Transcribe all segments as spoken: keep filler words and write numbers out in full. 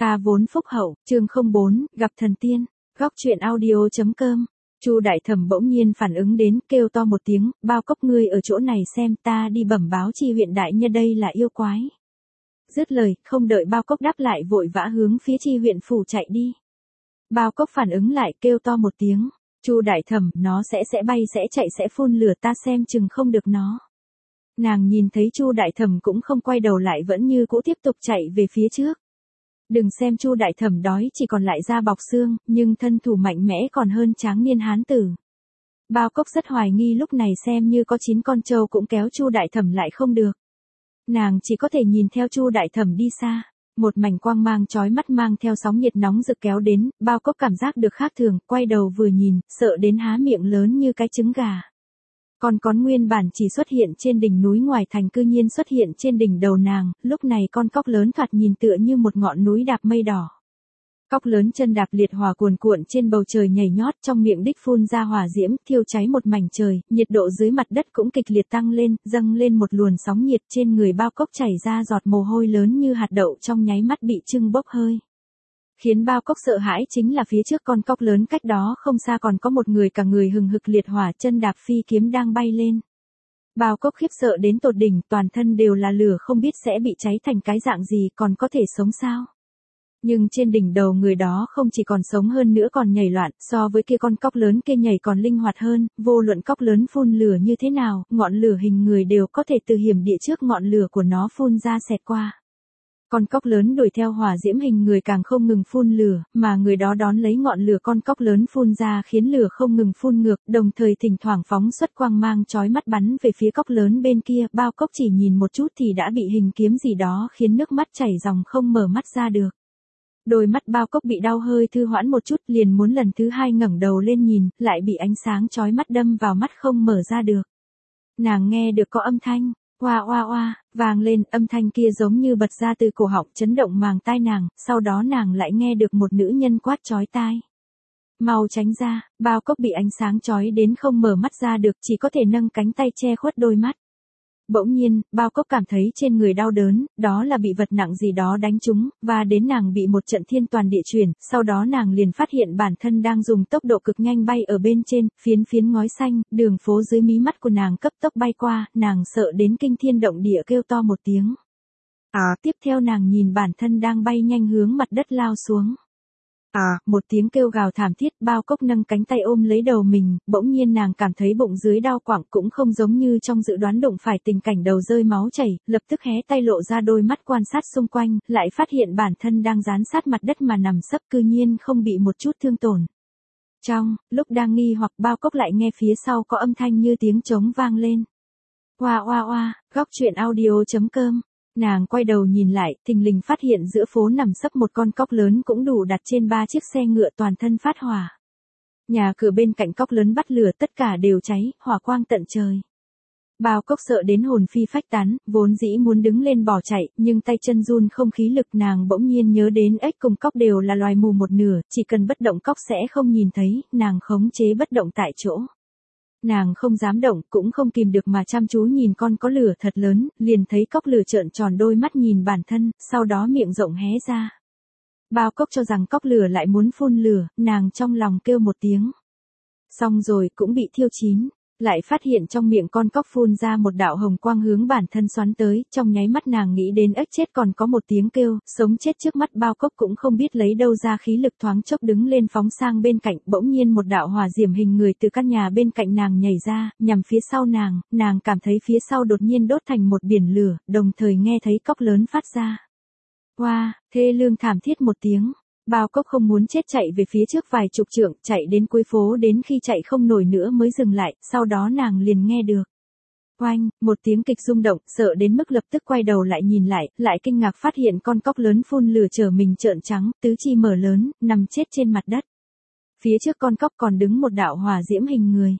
Ta vốn phúc hậu, chương không bốn, gặp thần tiên, góc truyện audio.com. Chu Đại Thẩm bỗng nhiên phản ứng đến, kêu to một tiếng, bao cốc ngươi ở chỗ này xem, ta đi bẩm báo chi huyện đại nhân đây là yêu quái. Dứt lời, không đợi bao cốc đáp lại vội vã hướng phía chi huyện phủ chạy đi. Bao cốc phản ứng lại, kêu to một tiếng, Chu Đại Thẩm, nó sẽ sẽ bay sẽ chạy sẽ phun lửa, ta xem chừng không được nó. Nàng nhìn thấy Chu Đại Thẩm cũng không quay đầu lại, vẫn như cũ tiếp tục chạy về phía trước. Đừng xem Chu Đại Thẩm đói chỉ còn lại da bọc xương, nhưng thân thủ mạnh mẽ còn hơn tráng niên hán tử. Bao Cốc rất hoài nghi lúc này xem như có chín con trâu cũng kéo Chu Đại Thẩm lại không được. Nàng chỉ có thể nhìn theo Chu Đại Thẩm đi xa, một mảnh quang mang chói mắt mang theo sóng nhiệt nóng rực kéo đến, Bao Cốc cảm giác được khác thường, quay đầu vừa nhìn, sợ đến há miệng lớn như cái trứng gà. Con cón nguyên bản chỉ xuất hiện trên đỉnh núi ngoài thành cư nhiên xuất hiện trên đỉnh đầu nàng, lúc này con cóc lớn thoạt nhìn tựa như một ngọn núi đạp mây đỏ. Cóc lớn chân đạp liệt hỏa cuồn cuộn trên bầu trời nhảy nhót, trong miệng đích phun ra hỏa diễm, thiêu cháy một mảnh trời, nhiệt độ dưới mặt đất cũng kịch liệt tăng lên, dâng lên một luồn sóng nhiệt, trên người Bao Cốc chảy ra giọt mồ hôi lớn như hạt đậu, trong nháy mắt bị trưng bốc hơi. Khiến Bao Cốc sợ hãi chính là phía trước con cóc lớn cách đó không xa còn có một người cả người hừng hực liệt hỏa, chân đạp phi kiếm đang bay lên. Bao Cốc khiếp sợ đến tột đỉnh, toàn thân đều là lửa, không biết sẽ bị cháy thành cái dạng gì, còn có thể sống sao. Nhưng trên đỉnh đầu người đó không chỉ còn sống hơn nữa còn nhảy loạn, so với kia con cóc lớn kia nhảy còn linh hoạt hơn, vô luận cóc lớn phun lửa như thế nào, ngọn lửa hình người đều có thể từ hiểm địa trước ngọn lửa của nó phun ra xẹt qua. Con cóc lớn đuổi theo hỏa diễm hình người càng không ngừng phun lửa, mà người đó đón lấy ngọn lửa con cóc lớn phun ra khiến lửa không ngừng phun ngược, đồng thời thỉnh thoảng phóng xuất quang mang chói mắt bắn về phía cóc lớn bên kia. Bao Cốc chỉ nhìn một chút thì đã bị hình kiếm gì đó khiến nước mắt chảy ròng không mở mắt ra được. Đôi mắt Bao Cốc bị đau hơi thư hoãn một chút, liền muốn lần thứ hai ngẩng đầu lên nhìn, lại bị ánh sáng chói mắt đâm vào mắt không mở ra được. Nàng nghe được có âm thanh. Oa oa oa, vang lên, âm thanh kia giống như bật ra từ cổ họng, chấn động màng tai nàng, sau đó nàng lại nghe được một nữ nhân quát chói tai. Mau tránh ra, Bao Cốc bị ánh sáng chói đến không mở mắt ra được, chỉ có thể nâng cánh tay che khuất đôi mắt. Bỗng nhiên, Bao Cốc cảm thấy trên người đau đớn, đó là bị vật nặng gì đó đánh trúng, và đến nàng bị một trận thiên toàn địa chuyển, sau đó nàng liền phát hiện bản thân đang dùng tốc độ cực nhanh bay ở bên trên, phiến phiến ngói xanh, đường phố dưới mí mắt của nàng cấp tốc bay qua, nàng sợ đến kinh thiên động địa kêu to một tiếng. À, tiếp theo nàng nhìn bản thân đang bay nhanh hướng mặt đất lao xuống. À, một tiếng kêu gào thảm thiết, Bao Cốc nâng cánh tay ôm lấy đầu mình, bỗng nhiên nàng cảm thấy bụng dưới đau quặng, cũng không giống như trong dự đoán đụng phải tình cảnh đầu rơi máu chảy, lập tức hé tay lộ ra đôi mắt quan sát xung quanh, lại phát hiện bản thân đang dán sát mặt đất mà nằm sấp, cư nhiên không bị một chút thương tổn. Trong lúc đang nghi hoặc, Bao Cốc lại nghe phía sau có âm thanh như tiếng trống vang lên. Oa oa oa, góc truyện audio.com. Nàng quay đầu nhìn lại, thình lình phát hiện giữa phố nằm sấp một con cóc lớn cũng đủ đặt trên ba chiếc xe ngựa, toàn thân phát hỏa. Nhà cửa bên cạnh cóc lớn bắt lửa, tất cả đều cháy, hỏa quang tận trời. Bao Cốc sợ đến hồn phi phách tán, vốn dĩ muốn đứng lên bỏ chạy, nhưng tay chân run không khí lực, nàng bỗng nhiên nhớ đến ếch cùng cóc đều là loài mù một nửa, chỉ cần bất động cóc sẽ không nhìn thấy, nàng khống chế bất động tại chỗ. Nàng không dám động, cũng không kìm được mà chăm chú nhìn con có lửa thật lớn, liền thấy cóc lửa trợn tròn đôi mắt nhìn bản thân, sau đó miệng rộng hé ra. Bao Cốc cho rằng cóc lửa lại muốn phun lửa, nàng trong lòng kêu một tiếng. Xong rồi, cũng bị thiêu chín, lại phát hiện trong miệng con cóc phun ra một đạo hồng quang hướng bản thân xoắn tới, trong nháy mắt nàng nghĩ đến ếch chết còn có một tiếng kêu, sống chết trước mắt. Bao Cốc cũng không biết lấy đâu ra khí lực, thoáng chốc đứng lên phóng sang bên cạnh, bỗng nhiên một đạo hỏa diễm hình người từ căn nhà bên cạnh nàng nhảy ra, nhằm phía sau nàng, nàng cảm thấy phía sau đột nhiên đốt thành một biển lửa, đồng thời nghe thấy cóc lớn phát ra. Hoa, wow, thê lương thảm thiết một tiếng. Bao Cốc không muốn chết chạy về phía trước vài chục trượng, chạy đến cuối phố, đến khi chạy không nổi nữa mới dừng lại, sau đó nàng liền nghe được. Oanh, một tiếng kịch rung động, sợ đến mức lập tức quay đầu lại nhìn lại, lại kinh ngạc phát hiện con cóc lớn phun lửa trở mình trợn trắng, tứ chi mở lớn, nằm chết trên mặt đất. Phía trước con cóc còn đứng một đạo hỏa diễm hình người.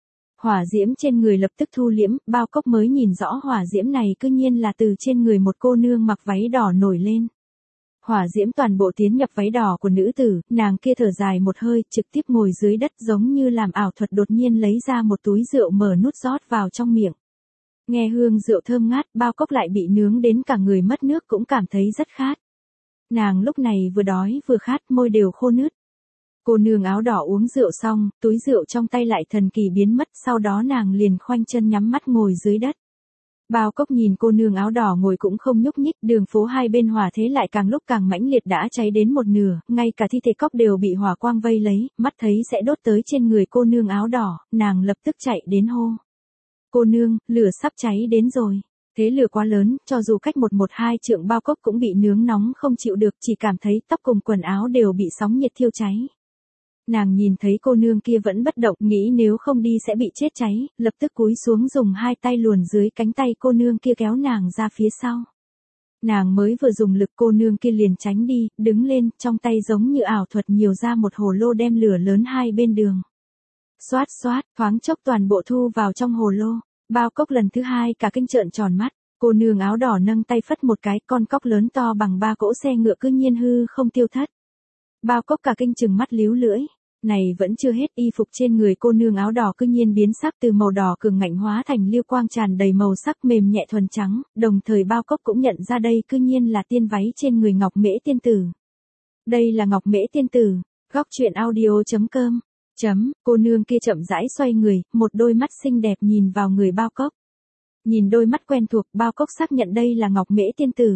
Hỏa diễm trên người lập tức thu liễm, Bao Cốc mới nhìn rõ hỏa diễm này cư nhiên là từ trên người một cô nương mặc váy đỏ nổi lên. Hỏa diễm toàn bộ tiến nhập váy đỏ của nữ tử, nàng kia thở dài một hơi, trực tiếp ngồi dưới đất giống như làm ảo thuật, đột nhiên lấy ra một túi rượu mở nút rót vào trong miệng. Nghe hương rượu thơm ngát, Bao Cốc lại bị nướng đến cả người mất nước, cũng cảm thấy rất khát. Nàng lúc này vừa đói vừa khát, môi đều khô nứt. Cô nương áo đỏ uống rượu xong, túi rượu trong tay lại thần kỳ biến mất, sau đó nàng liền khoanh chân nhắm mắt ngồi dưới đất. Bao Cốc nhìn cô nương áo đỏ ngồi cũng không nhúc nhích, đường phố hai bên hỏa thế lại càng lúc càng mãnh liệt, đã cháy đến một nửa, ngay cả thi thể Cốc đều bị hỏa quang vây lấy, mắt thấy sẽ đốt tới trên người cô nương áo đỏ, nàng lập tức chạy đến hô. Cô nương, lửa sắp cháy đến rồi. Thế lửa quá lớn, cho dù cách một một hai trượng Bao Cốc cũng bị nướng nóng không chịu được, chỉ cảm thấy tóc cùng quần áo đều bị sóng nhiệt thiêu cháy. Nàng nhìn thấy cô nương kia vẫn bất động, nghĩ nếu không đi sẽ bị chết cháy, lập tức cúi xuống dùng hai tay luồn dưới cánh tay cô nương kia kéo nàng ra phía sau. Nàng mới vừa dùng lực, cô nương kia liền tránh đi, đứng lên, trong tay giống như ảo thuật nhiều ra một hồ lô đem lửa lớn hai bên đường. Xoát xoát, thoáng chốc toàn bộ thu vào trong hồ lô. Bao Cốc lần thứ hai cả kinh trợn tròn mắt, cô nương áo đỏ nâng tay phất một cái, con cóc lớn to bằng ba cỗ xe ngựa cứ nhiên hư không tiêu thất. Bao Cốc cả kinh chừng mắt líu lưỡi, này vẫn chưa hết, y phục trên người cô nương áo đỏ cứ nhiên biến sắc từ màu đỏ cường ngạnh hóa thành liêu quang tràn đầy màu sắc mềm nhẹ thuần trắng, đồng thời Bao Cốc cũng nhận ra đây cứ nhiên là tiên váy trên người Ngọc Mễ tiên tử. Đây là Ngọc Mễ tiên tử, góc truyện audio chấm com. Chấm, cô nương kia chậm rãi xoay người, một đôi mắt xinh đẹp nhìn vào người Bao Cốc. Nhìn đôi mắt quen thuộc, Bao Cốc xác nhận đây là Ngọc Mễ tiên tử.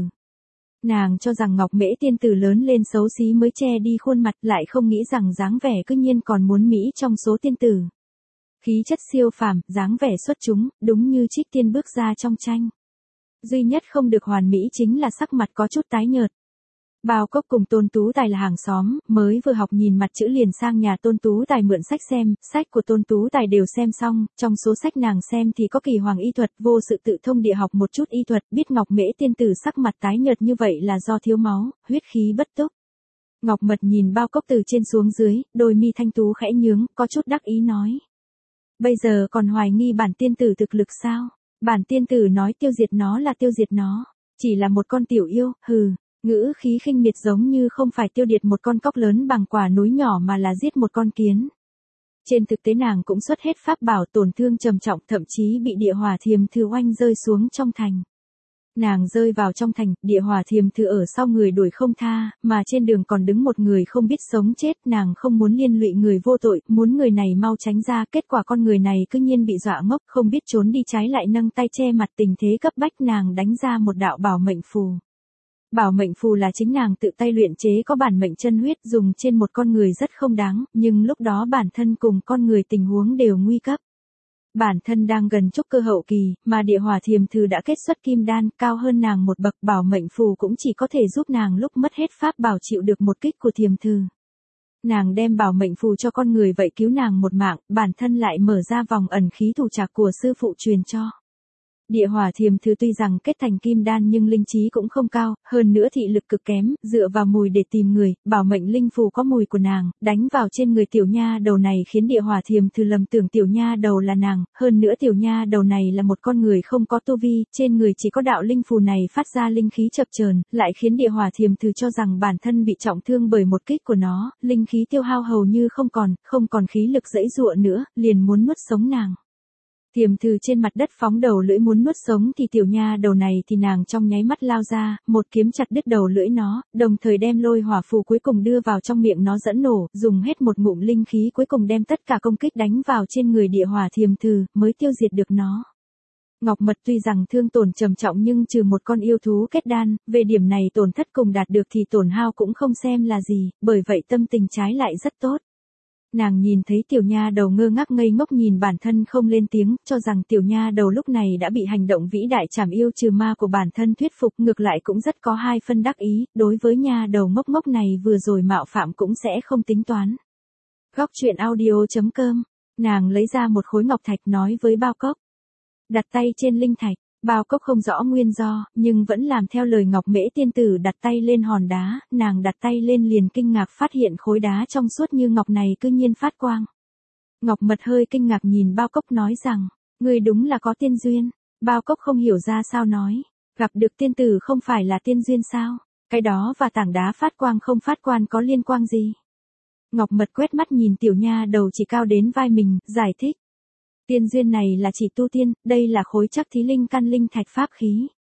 Nàng cho rằng Ngọc Mễ tiên tử lớn lên xấu xí mới che đi khuôn mặt, lại không nghĩ rằng dáng vẻ cứ nhiên còn muốn mỹ trong số tiên tử. Khí chất siêu phàm, dáng vẻ xuất chúng, đúng như trích tiên bước ra trong tranh. Duy nhất không được hoàn mỹ chính là sắc mặt có chút tái nhợt. Bao Cốc cùng Tôn Tú Tài là hàng xóm, mới vừa học nhìn mặt chữ liền sang nhà Tôn Tú Tài mượn sách xem, sách của Tôn Tú Tài đều xem xong, trong số sách nàng xem thì có Kỳ Hoàng y thuật, vô sự tự thông địa học một chút y thuật, biết Ngọc Mễ tiên tử sắc mặt tái nhợt như vậy là do thiếu máu, huyết khí bất túc. Ngọc Mật nhìn Bao Cốc từ trên xuống dưới, đôi mi thanh tú khẽ nhướng, có chút đắc ý nói. Bây giờ còn hoài nghi bản tiên tử thực lực sao? Bản tiên tử nói tiêu diệt nó là tiêu diệt nó, chỉ là một con tiểu yêu, hừ. Ngữ khí khinh miệt giống như không phải tiêu diệt một con cóc lớn bằng quả núi nhỏ mà là giết một con kiến. Trên thực tế nàng cũng xuất hết pháp bảo, tổn thương trầm trọng, thậm chí bị địa hỏa thiềm thư oanh rơi xuống trong thành. Nàng rơi vào trong thành, địa hỏa thiềm thư ở sau người đuổi không tha, mà trên đường còn đứng một người không biết sống chết, nàng không muốn liên lụy người vô tội, muốn người này mau tránh ra, kết quả con người này cứ nhiên bị dọa ngốc, không biết trốn đi, trái lại nâng tay che mặt, tình thế cấp bách nàng đánh ra một đạo bảo mệnh phù. Bảo mệnh phù là chính nàng tự tay luyện chế, có bản mệnh chân huyết, dùng trên một con người rất không đáng, nhưng lúc đó bản thân cùng con người tình huống đều nguy cấp. Bản thân đang gần trúc cơ hậu kỳ, mà địa hỏa thiềm thư đã kết xuất kim đan, cao hơn nàng một bậc, bảo mệnh phù cũng chỉ có thể giúp nàng lúc mất hết pháp bảo chịu được một kích của thiềm thư. Nàng đem bảo mệnh phù cho con người vậy cứu nàng một mạng, bản thân lại mở ra vòng ẩn khí thủ trạc của sư phụ truyền cho. Địa hỏa thiềm thư tuy rằng kết thành kim đan nhưng linh trí cũng không cao, hơn nữa thị lực cực kém, dựa vào mùi để tìm người, bảo mệnh linh phù có mùi của nàng, đánh vào trên người tiểu nha đầu này khiến địa hỏa thiềm thư lầm tưởng tiểu nha đầu là nàng, hơn nữa tiểu nha đầu này là một con người không có tu vi, trên người chỉ có đạo linh phù này phát ra linh khí chập chờn, lại khiến địa hỏa thiềm thư cho rằng bản thân bị trọng thương bởi một kích của nó, linh khí tiêu hao hầu như không còn, không còn khí lực dãy dụa nữa, liền muốn nuốt sống nàng. Thiềm thư trên mặt đất phóng đầu lưỡi muốn nuốt sống thì tiểu nha đầu này thì nàng trong nháy mắt lao ra, một kiếm chặt đứt đầu lưỡi nó, đồng thời đem lôi hỏa phù cuối cùng đưa vào trong miệng nó dẫn nổ, dùng hết một ngụm linh khí cuối cùng đem tất cả công kích đánh vào trên người địa hỏa thiềm thư, mới tiêu diệt được nó. Ngọc Mật tuy rằng thương tổn trầm trọng nhưng trừ một con yêu thú kết đan, về điểm này tổn thất cùng đạt được thì tổn hao cũng không xem là gì, bởi vậy tâm tình trái lại rất tốt. Nàng nhìn thấy tiểu nha đầu ngơ ngác ngây ngốc nhìn bản thân không lên tiếng, cho rằng tiểu nha đầu lúc này đã bị hành động vĩ đại trảm yêu trừ ma của bản thân thuyết phục, ngược lại cũng rất có hai phân đắc ý, đối với nha đầu ngốc ngốc này vừa rồi mạo phạm cũng sẽ không tính toán. Góc truyện audio chấm com, nàng lấy ra một khối ngọc thạch nói với Bao Cốc. Đặt tay trên linh thạch. Bao Cốc không rõ nguyên do, nhưng vẫn làm theo lời Ngọc Mễ tiên tử đặt tay lên hòn đá, nàng đặt tay lên liền kinh ngạc phát hiện khối đá trong suốt như ngọc này cứ nhiên phát quang. Ngọc Mật hơi kinh ngạc nhìn Bao Cốc nói rằng, ngươi đúng là có tiên duyên. Bao Cốc không hiểu ra sao nói, gặp được tiên tử không phải là tiên duyên sao, cái đó và tảng đá phát quang không phát quang có liên quan gì. Ngọc Mật quét mắt nhìn tiểu nha đầu chỉ cao đến vai mình, giải thích. Tiên duyên này là chỉ tu tiên, đây là khối chắc thí linh căn linh thạch pháp khí.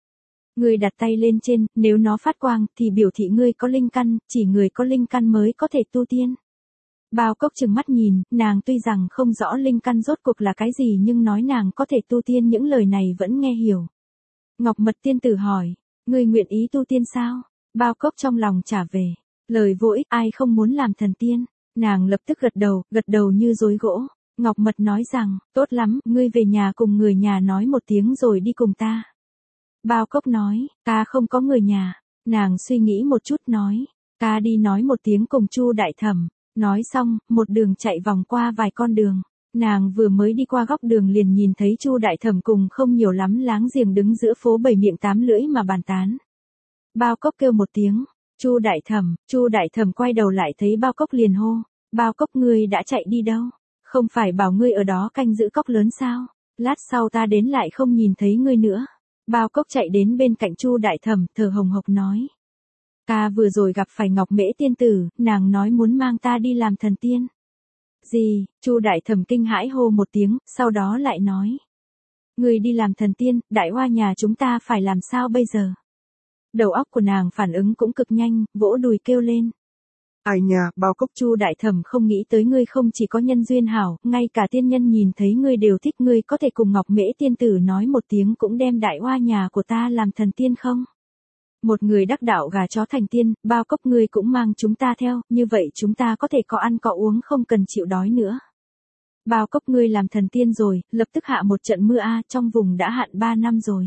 Ngươi đặt tay lên trên, nếu nó phát quang, thì biểu thị ngươi có linh căn, chỉ người có linh căn mới có thể tu tiên. Bao Cốc trừng mắt nhìn, nàng tuy rằng không rõ linh căn rốt cuộc là cái gì nhưng nói nàng có thể tu tiên những lời này vẫn nghe hiểu. Ngọc Mật tiên tử hỏi, ngươi nguyện ý tu tiên sao? Bao Cốc trong lòng trả về, lời vô ích, ai không muốn làm thần tiên? Nàng lập tức gật đầu, gật đầu như dối gỗ. Ngọc Mật nói rằng, tốt lắm, ngươi về nhà cùng người nhà nói một tiếng rồi đi cùng ta. Bao Cốc nói, ta không có người nhà. Nàng suy nghĩ một chút nói, ta đi nói một tiếng cùng Chu Đại Thẩm. Nói xong, một đường chạy vòng qua vài con đường. Nàng vừa mới đi qua góc đường liền nhìn thấy Chu Đại Thẩm cùng không nhiều lắm láng giềng đứng giữa phố bảy miệng tám lưỡi mà bàn tán. Bao Cốc kêu một tiếng, Chu Đại Thẩm, Chu Đại Thẩm quay đầu lại thấy Bao Cốc liền hô, Bao Cốc ngươi đã chạy đi đâu? Không phải bảo ngươi ở đó canh giữ cốc lớn sao? Lát sau ta đến lại không nhìn thấy ngươi nữa. Bao Cốc chạy đến bên cạnh Chu Đại Thẩm, thở hồng hộc nói. Ta vừa rồi gặp phải Ngọc Mễ tiên tử, nàng nói muốn mang ta đi làm thần tiên. Gì? Chu Đại Thẩm kinh hãi hô một tiếng, sau đó lại nói. Ngươi đi làm thần tiên, đại hoa nhà chúng ta phải làm sao bây giờ? Đầu óc của nàng phản ứng cũng cực nhanh, vỗ đùi kêu lên. Ai nhà, Bao Cốc, Chu Đại Thẩm không nghĩ tới ngươi không chỉ có nhân duyên hảo, ngay cả tiên nhân nhìn thấy ngươi đều thích, ngươi có thể cùng Ngọc Mễ tiên tử nói một tiếng cũng đem đại hoa nhà của ta làm thần tiên không? Một người đắc đạo gà chó thành tiên, Bao Cốc ngươi cũng mang chúng ta theo, như vậy chúng ta có thể có ăn có uống không cần chịu đói nữa. Bao Cốc ngươi làm thần tiên rồi, lập tức hạ một trận mưa a, trong vùng đã hạn ba năm rồi.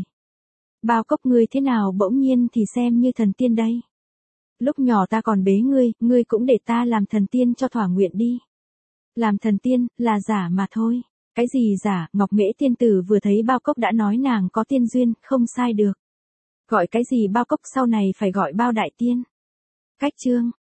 Bao Cốc ngươi thế nào bỗng nhiên thì xem như thần tiên đây? Lúc nhỏ ta còn bế ngươi, ngươi cũng để ta làm thần tiên cho thỏa nguyện đi. Làm thần tiên, là giả mà thôi. Cái gì giả? Ngọc Mễ tiên tử vừa thấy Bao Cốc đã nói nàng có tiên duyên, không sai được. Gọi cái gì Bao Cốc sau này phải gọi Bao Đại Tiên. Cách chương